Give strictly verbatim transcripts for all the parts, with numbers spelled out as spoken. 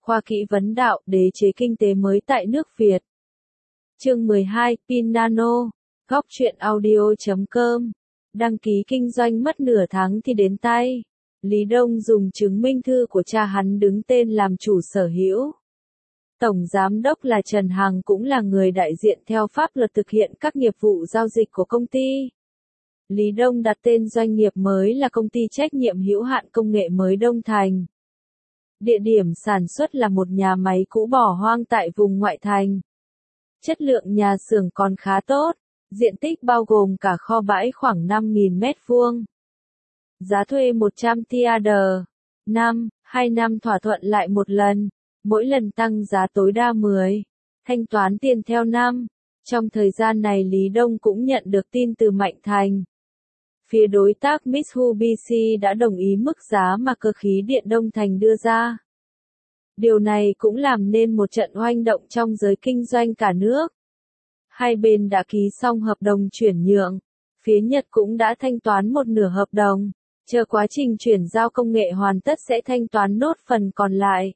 Khoa kỹ vấn đạo, đế chế kinh tế mới tại nước Việt. Chương mười hai, pin nano. Góc truyện audio chấm com. Đăng ký kinh doanh mất nửa tháng thì đến tay. Lý Đông dùng chứng minh thư của cha hắn đứng tên làm chủ sở hữu. Tổng giám đốc là Trần Hằng cũng là người đại diện theo pháp luật thực hiện các nghiệp vụ giao dịch của công ty. Lý Đông đặt tên doanh nghiệp mới là công ty trách nhiệm hữu hạn công nghệ mới Đông Thành. Địa điểm sản xuất là một nhà máy cũ bỏ hoang tại vùng ngoại thành. Chất lượng nhà xưởng còn khá tốt, diện tích bao gồm cả kho bãi khoảng năm nghìn mét vuông. Giá thuê một trăm ti a đê, năm, hai năm thỏa thuận lại một lần, mỗi lần tăng giá tối đa mười, thanh toán tiền theo năm. Trong thời gian này Lý Đông cũng nhận được tin từ Mạnh Thành. Phía đối tác Mitsubishi đã đồng ý mức giá mà cơ khí điện Đông Thành đưa ra. Điều này cũng làm nên một trận oanh động trong giới kinh doanh cả nước. Hai bên đã ký xong hợp đồng chuyển nhượng, phía Nhật cũng đã thanh toán một nửa hợp đồng, chờ quá trình chuyển giao công nghệ hoàn tất sẽ thanh toán nốt phần còn lại.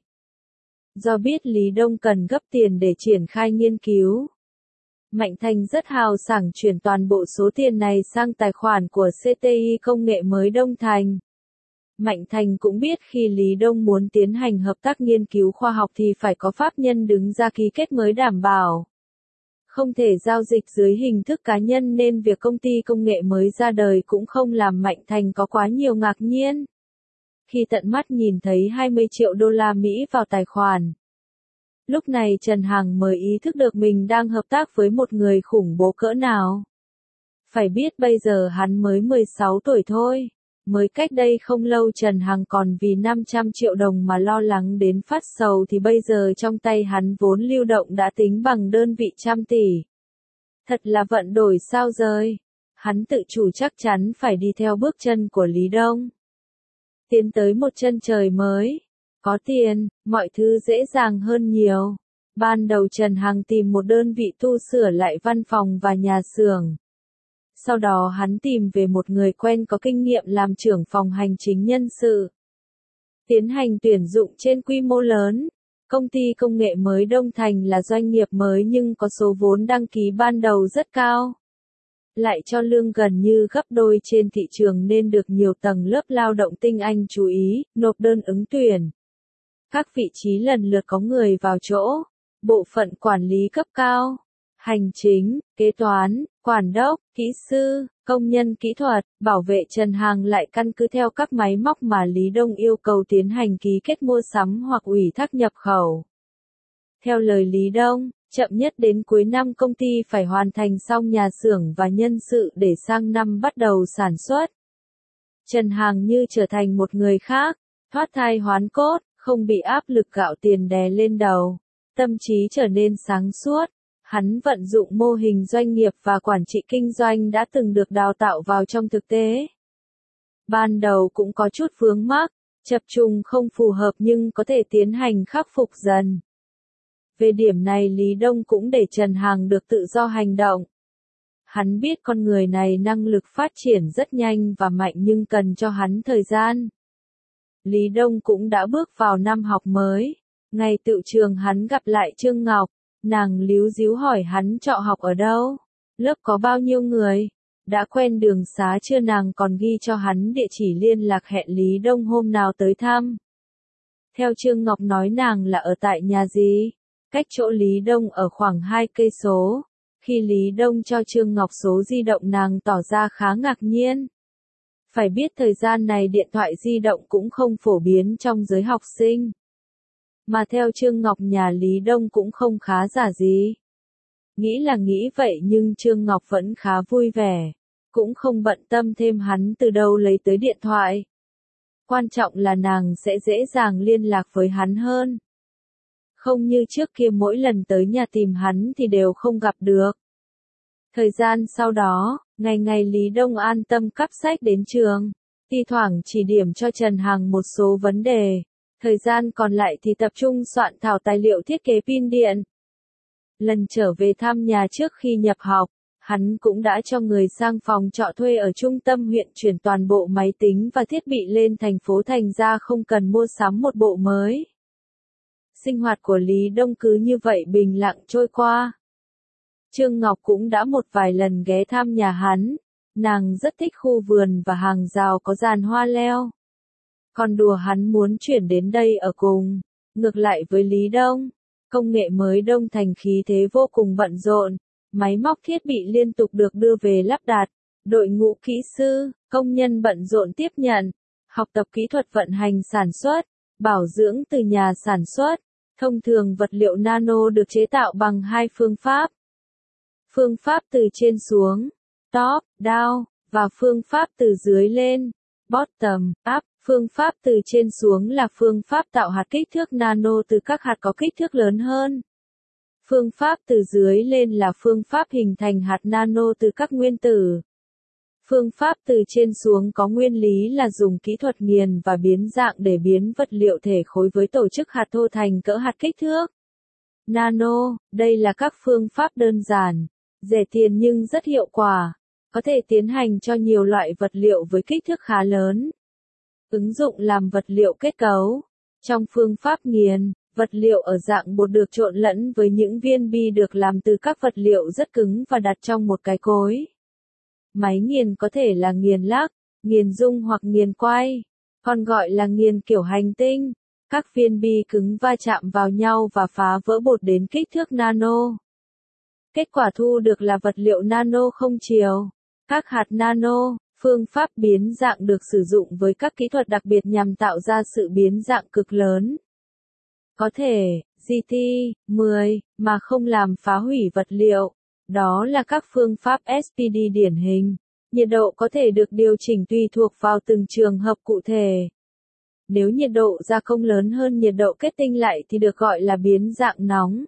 Do biết Lý Đông cần gấp tiền để triển khai nghiên cứu, Mạnh Thành rất hào sảng chuyển toàn bộ số tiền này sang tài khoản của xê tê i Công nghệ mới Đông Thành. Mạnh Thành cũng biết khi Lý Đông muốn tiến hành hợp tác nghiên cứu khoa học thì phải có pháp nhân đứng ra ký kết mới đảm bảo. Không thể giao dịch dưới hình thức cá nhân nên việc công ty công nghệ mới ra đời cũng không làm Mạnh Thành có quá nhiều ngạc nhiên. Khi tận mắt nhìn thấy hai mươi triệu đô la Mỹ vào tài khoản. Lúc này Trần Hằng mới ý thức được mình đang hợp tác với một người khủng bố cỡ nào. Phải biết bây giờ hắn mới mười sáu tuổi thôi. Mới cách đây không lâu Trần Hằng còn vì năm trăm triệu đồng mà lo lắng đến phát sầu thì bây giờ trong tay hắn vốn lưu động đã tính bằng đơn vị trăm tỷ. Thật là vận đổi sao rời. Hắn tự chủ chắc chắn phải đi theo bước chân của Lý Đông. Tiến tới một chân trời mới. Có tiền, mọi thứ dễ dàng hơn nhiều. Ban đầu Trần Hằng tìm một đơn vị tu sửa lại văn phòng và nhà xưởng. Sau đó hắn tìm về một người quen có kinh nghiệm làm trưởng phòng hành chính nhân sự. Tiến hành tuyển dụng trên quy mô lớn. Công ty công nghệ mới Đông Thành là doanh nghiệp mới nhưng có số vốn đăng ký ban đầu rất cao. Lại cho lương gần như gấp đôi trên thị trường nên được nhiều tầng lớp lao động tinh anh chú ý, nộp đơn ứng tuyển. Các vị trí lần lượt có người vào chỗ. Bộ phận quản lý cấp cao, hành chính, kế toán, quản đốc, kỹ sư, công nhân kỹ thuật, bảo vệ Trần Hằng lại căn cứ theo các máy móc mà Lý Đông yêu cầu tiến hành ký kết mua sắm hoặc ủy thác nhập khẩu. Theo lời Lý Đông, chậm nhất đến cuối năm công ty phải hoàn thành xong nhà xưởng và nhân sự để sang năm bắt đầu sản xuất. Trần Hằng như trở thành một người khác, thoát thai hoán cốt, không bị áp lực gạo tiền đè lên đầu, tâm trí trở nên sáng suốt. Hắn vận dụng mô hình doanh nghiệp và quản trị kinh doanh đã từng được đào tạo vào trong thực tế. Ban đầu cũng có chút vướng mắc, chập trùng không phù hợp nhưng có thể tiến hành khắc phục dần. Về điểm này Lý Đông cũng để Trần Hằng được tự do hành động. Hắn biết con người này năng lực phát triển rất nhanh và mạnh nhưng cần cho hắn thời gian. Lý Đông cũng đã bước vào năm học mới. Ngày tựu trường hắn gặp lại Trương Ngọc. Nàng líu díu hỏi hắn trọ học ở đâu, lớp có bao nhiêu người, đã quen đường xá chưa, nàng còn ghi cho hắn địa chỉ liên lạc hẹn Lý Đông hôm nào tới thăm. Theo Trương Ngọc nói nàng là ở tại nhà gì, cách chỗ Lý Đông ở khoảng hai cây số. Khi Lý Đông cho Trương Ngọc số di động nàng tỏ ra khá ngạc nhiên. Phải biết thời gian này điện thoại di động cũng không phổ biến trong giới học sinh. Mà theo Trương Ngọc nhà Lý Đông cũng không khá giả gì. Nghĩ là nghĩ vậy nhưng Trương Ngọc vẫn khá vui vẻ. Cũng không bận tâm thêm hắn từ đâu lấy tới điện thoại. Quan trọng là nàng sẽ dễ dàng liên lạc với hắn hơn. Không như trước kia mỗi lần tới nhà tìm hắn thì đều không gặp được. Thời gian sau đó, ngày ngày Lý Đông an tâm cắp sách đến trường. Thi thoảng chỉ điểm cho Trần Hằng một số vấn đề. Thời gian còn lại thì tập trung soạn thảo tài liệu thiết kế pin điện. Lần trở về thăm nhà trước khi nhập học, hắn cũng đã cho người sang phòng trọ thuê ở trung tâm huyện chuyển toàn bộ máy tính và thiết bị lên thành phố, thành ra không cần mua sắm một bộ mới. sinh hoạt của Lý Đông cứ như vậy bình lặng trôi qua. Trương Ngọc cũng đã một vài lần ghé thăm nhà hắn, nàng rất thích khu vườn và hàng rào có giàn hoa leo. Còn đùa hắn muốn chuyển đến đây ở cùng. Ngược lại với Lý Đông, công nghệ mới Đông Thành khí thế vô cùng bận rộn, máy móc thiết bị liên tục được đưa về lắp đặt, đội ngũ kỹ sư, công nhân bận rộn tiếp nhận, học tập kỹ thuật vận hành sản xuất, bảo dưỡng từ nhà sản xuất. Thông thường vật liệu nano được chế tạo bằng hai phương pháp. Phương pháp từ trên xuống, top, down, và phương pháp từ dưới lên, bottom, up. Phương pháp từ trên xuống là phương pháp tạo hạt kích thước nano từ các hạt có kích thước lớn hơn. Phương pháp từ dưới lên là phương pháp hình thành hạt nano từ các nguyên tử. Phương pháp từ trên xuống có nguyên lý là dùng kỹ thuật nghiền và biến dạng để biến vật liệu thể khối với tổ chức hạt thô thành cỡ hạt kích thước nano. Đây là các phương pháp đơn giản, rẻ tiền nhưng rất hiệu quả, có thể tiến hành cho nhiều loại vật liệu với kích thước khá lớn. Ứng dụng làm vật liệu kết cấu. Trong phương pháp nghiền, vật liệu ở dạng bột được trộn lẫn với những viên bi được làm từ các vật liệu rất cứng và đặt trong một cái cối. Máy nghiền có thể là nghiền lắc, nghiền dung hoặc nghiền quay, còn gọi là nghiền kiểu hành tinh. Các viên bi cứng va chạm vào nhau và phá vỡ bột đến kích thước nano. Kết quả thu được là vật liệu nano không chiều. Các hạt nano. Phương pháp biến dạng được sử dụng với các kỹ thuật đặc biệt nhằm tạo ra sự biến dạng cực lớn. Có thể, giê tê mười, mà không làm phá hủy vật liệu. Đó là các phương pháp ét pê đê điển hình. Nhiệt độ có thể được điều chỉnh tùy thuộc vào từng trường hợp cụ thể. Nếu nhiệt độ gia công lớn hơn nhiệt độ kết tinh lại thì được gọi là biến dạng nóng.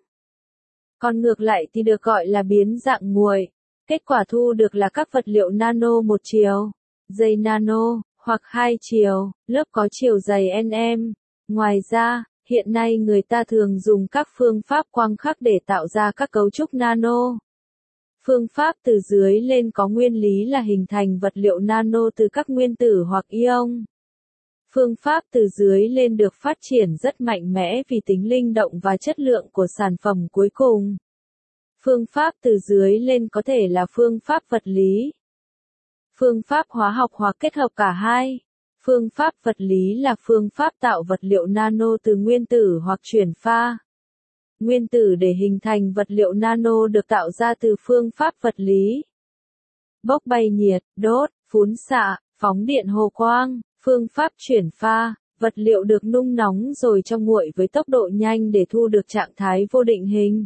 Còn ngược lại thì được gọi là biến dạng nguội. Kết quả thu được là các vật liệu nano một chiều, dày nano, hoặc hai chiều, lớp có chiều dày nm. Ngoài ra, hiện nay người ta thường dùng các phương pháp quang khắc để tạo ra các cấu trúc nano. Phương pháp từ dưới lên có nguyên lý là hình thành vật liệu nano từ các nguyên tử hoặc ion. Phương pháp từ dưới lên được phát triển rất mạnh mẽ vì tính linh động và chất lượng của sản phẩm cuối cùng. Phương pháp từ dưới lên có thể là phương pháp vật lý, phương pháp hóa học hoặc kết hợp cả hai. Phương pháp vật lý là phương pháp tạo vật liệu nano từ nguyên tử hoặc chuyển pha. Nguyên tử để hình thành vật liệu nano được tạo ra từ phương pháp vật lý. Bốc bay nhiệt, đốt, phún xạ, phóng điện hồ quang. Phương pháp chuyển pha, vật liệu được nung nóng rồi cho nguội với tốc độ nhanh để thu được trạng thái vô định hình.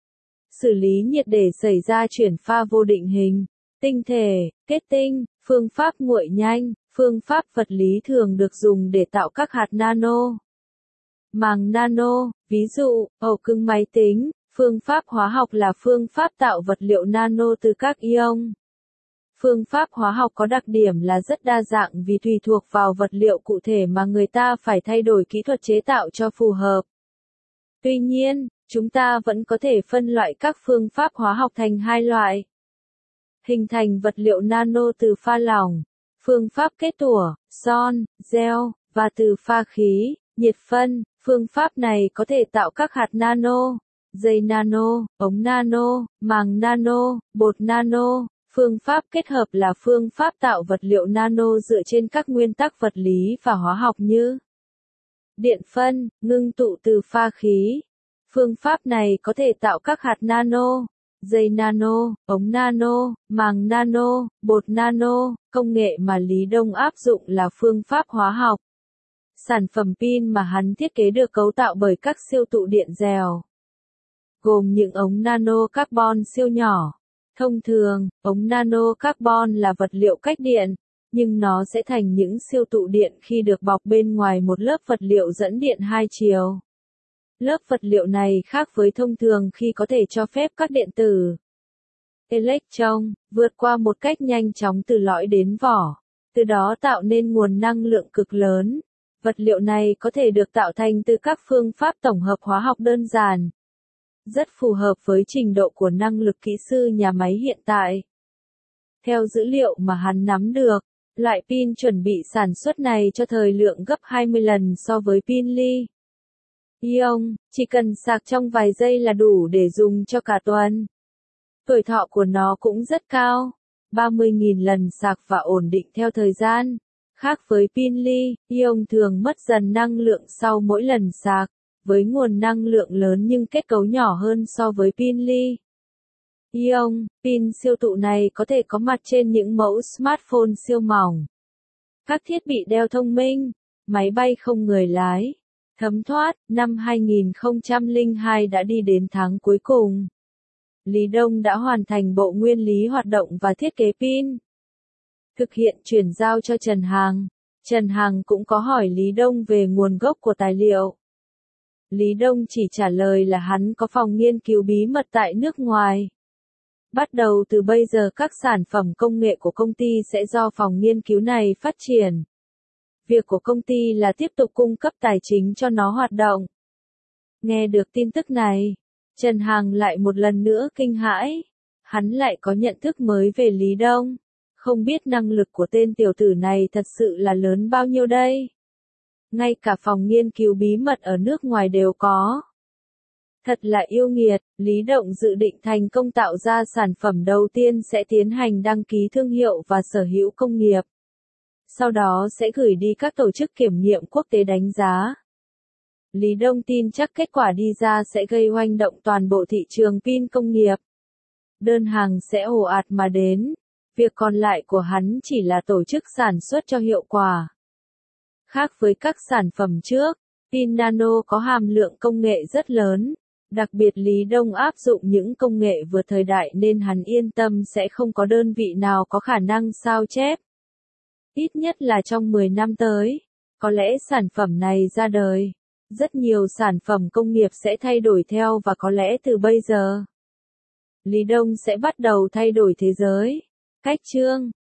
Xử lý nhiệt để xảy ra chuyển pha vô định hình, tinh thể, kết tinh. Phương pháp nguội nhanh, phương pháp vật lý thường được dùng để tạo các hạt nano. Màng nano, ví dụ, ổ cứng máy tính. Phương pháp hóa học là phương pháp tạo vật liệu nano từ các ion. Phương pháp hóa học có đặc điểm là rất đa dạng vì tùy thuộc vào vật liệu cụ thể mà người ta phải thay đổi kỹ thuật chế tạo cho phù hợp. Tuy nhiên, chúng ta vẫn có thể phân loại các phương pháp hóa học thành hai loại. Hình thành vật liệu nano từ pha lỏng, phương pháp kết tủa, son, gel, và từ pha khí, nhiệt phân. Phương pháp này có thể tạo các hạt nano, dây nano, ống nano, màng nano, bột nano. Phương pháp kết hợp là phương pháp tạo vật liệu nano dựa trên các nguyên tắc vật lý và hóa học như điện phân, ngưng tụ từ pha khí. Phương pháp này có thể tạo các hạt nano, dây nano, ống nano, màng nano, bột nano. Công nghệ mà Lý Đông áp dụng là phương pháp hóa học. Sản phẩm pin mà hắn thiết kế được cấu tạo bởi các siêu tụ điện dèo, gồm những ống nano carbon siêu nhỏ. Thông thường, ống nano carbon là vật liệu cách điện, nhưng nó sẽ thành những siêu tụ điện khi được bọc bên ngoài một lớp vật liệu dẫn điện hai chiều. Lớp vật liệu này khác với thông thường khi có thể cho phép các điện tử, electron, vượt qua một cách nhanh chóng từ lõi đến vỏ, từ đó tạo nên nguồn năng lượng cực lớn. Vật liệu này có thể được tạo thành từ các phương pháp tổng hợp hóa học đơn giản, rất phù hợp với trình độ của năng lực kỹ sư nhà máy hiện tại. Theo dữ liệu mà hắn nắm được, loại pin chuẩn bị sản xuất này cho thời lượng gấp hai mươi lần so với pin li Ion, chỉ cần sạc trong vài giây là đủ để dùng cho cả tuần. Tuổi thọ của nó cũng rất cao, ba mươi nghìn lần sạc và ổn định theo thời gian. Khác với pin li, Ion thường mất dần năng lượng sau mỗi lần sạc, với nguồn năng lượng lớn nhưng kết cấu nhỏ hơn so với pin li. Ion, pin siêu tụ này có thể có mặt trên những mẫu smartphone siêu mỏng, các thiết bị đeo thông minh, máy bay không người lái. Thấm thoát, năm hai nghìn không trăm lẻ hai đã đi đến tháng cuối cùng. Lý Đông đã hoàn thành bộ nguyên lý hoạt động và thiết kế pin. Thực hiện chuyển giao cho Trần Hằng. Trần Hằng cũng có hỏi Lý Đông về nguồn gốc của tài liệu. Lý Đông chỉ trả lời là hắn có phòng nghiên cứu bí mật tại nước ngoài. Bắt đầu từ bây giờ các sản phẩm công nghệ của công ty sẽ do phòng nghiên cứu này phát triển. Việc của công ty là tiếp tục cung cấp tài chính cho nó hoạt động. Nghe được tin tức này, Trần Hằng lại một lần nữa kinh hãi. Hắn lại có nhận thức mới về Lý Đông. Không biết năng lực của tên tiểu tử này thật sự là lớn bao nhiêu đây. Ngay cả phòng nghiên cứu bí mật ở nước ngoài đều có. Thật là yêu nghiệt, Lý Động dự định thành công tạo ra sản phẩm đầu tiên sẽ tiến hành đăng ký thương hiệu và sở hữu công nghiệp. Sau đó sẽ gửi đi các tổ chức kiểm nghiệm quốc tế đánh giá. Lý Đông tin chắc kết quả đi ra sẽ gây hoành động toàn bộ thị trường pin công nghiệp. Đơn hàng sẽ ồ ạt mà đến. Việc còn lại của hắn chỉ là tổ chức sản xuất cho hiệu quả. Khác với các sản phẩm trước, pin nano có hàm lượng công nghệ rất lớn. Đặc biệt Lý Đông áp dụng những công nghệ vượt thời đại nên hắn yên tâm sẽ không có đơn vị nào có khả năng sao chép. Ít nhất là trong mười năm tới, có lẽ sản phẩm này ra đời. Rất nhiều sản phẩm công nghiệp sẽ thay đổi theo và có lẽ từ bây giờ, Lý Đông sẽ bắt đầu thay đổi thế giới. Cách chương